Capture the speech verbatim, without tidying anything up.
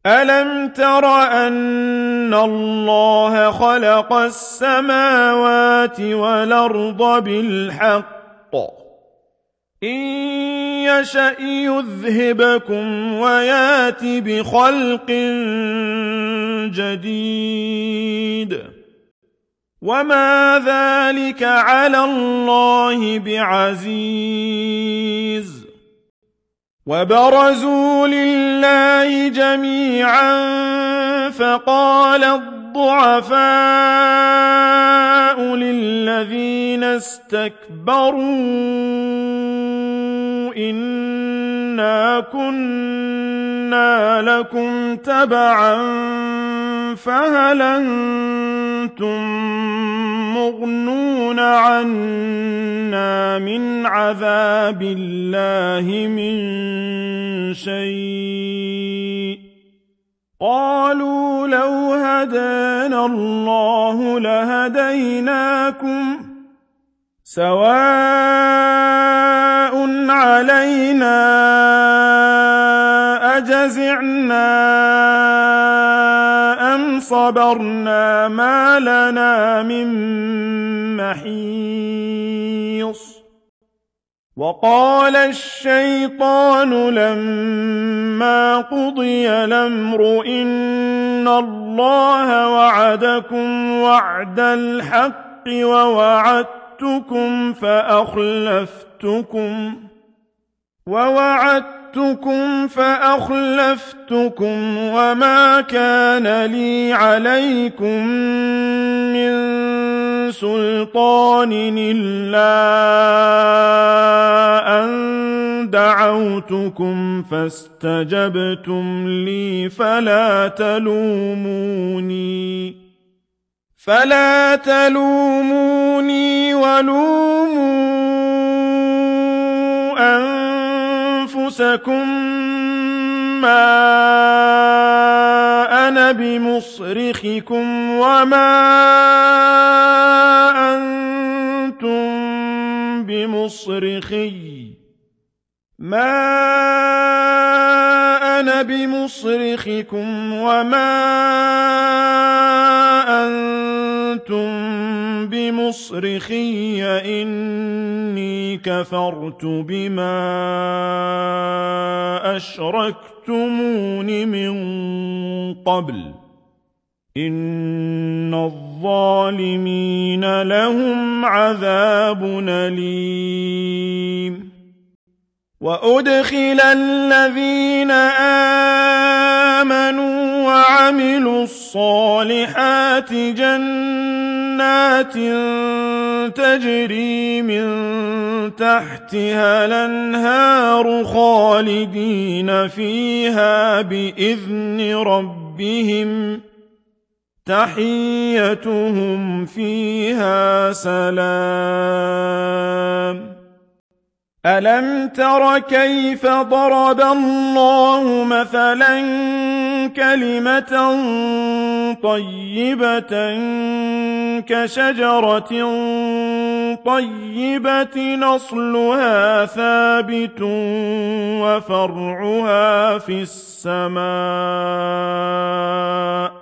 أَلَمْ تَرَ أَنَّ اللَّهَ خَلَقَ السَّمَاوَاتِ وَالْأَرْضَ بِالْحَقِّ ۚ إِن يَشَأْ يُذْهِبْكُمْ وَيَأْتِ بِخَلْقٍ جَدِيدٍ ۚ وَمَا ذَلِكَ عَلَى اللَّهِ بِعَزِيزٍ. وَبَرَزُوا لِلَّهِ جَمِيعًا فَقَالَ الضُّعَفَاءُ لِلَّذِينَ اسْتَكْبَرُوا إِنَّا كُنَّا لَكُمْ تَبَعًا فَهَلْ أَنتُم مُّغْنُونَ عَنَّا مِنْ عَذَابِ اللَّهِ مِن شَيْءٍ ۚ قَالُوا لَوْ هَدَانَا اللَّهُ لَهَدَيْنَاكُمْ ۖ سَوَاءٌ عَلَيْنَا أَجَزِعْنَا أَمْ صَبَرْنَا مَا لَنَا مِن مَّحِيصٍ. وَقَالَ الشَّيْطَانُ لَمَّا قُضِيَ الْأَمْرُ إِنَّ اللَّهَ وَعَدَكُمْ وَعْدَ الْحَقِّ وَوَعَدتُّكُمْ فَأَخْلَفْتُكُمْ وَوَعَدتُّكُمْ فَأَخْلَفْتُكُمْ وَمَا كَانَ لِي عَلَيْكُمْ مِنْ سُلْطَانٍ إِلَّا أَنْ دَعَوْتُكُمْ فَاسْتَجَبْتُمْ لِي فَلَا تَلُومُونِي فَلَا تَلُومُونِي وَلُومُوا أَنفُسَكُم مَّا أَنَا بِمُصْرِخِكُمْ وَمَا أَنتُم بِمُصْرِخِيَّ مَا أَنَا بِمُصْرِخِكُمْ وَمَا أَنتُم بِمُصْرِخِيَّ إِنِّي كَفَرْتُ بِمَا أَشْرَكْتُمُونِ مِن قَبْلُ ۗ إِنَّ الظَّالِمِينَ لَهُمْ عَذَابٌ أَلِيمٌ. وَأُدْخِلَ الَّذِينَ آمَنُوا وَعَمِلُوا الصَّالِحَاتِ جَنَّاتٍ تَجْرِي مِن تَحْتِهَا الْأَنْهَارُ خَالِدِينَ فِيهَا بِإِذْنِ رَبِّهِمْ ۖ تَحِيَّتُهُمْ فِيهَا سَلَامٌ. أَلَمْ تَرَ كَيْفَ ضَرَبَ اللَّهُ مَثَلًا كَلِمَةً طَيِّبَةً كَشَجَرَةٍ طَيِّبَةٍ أَصْلُهَا ثَابِتٌ وَفَرْعُهَا فِي السَّمَاءِ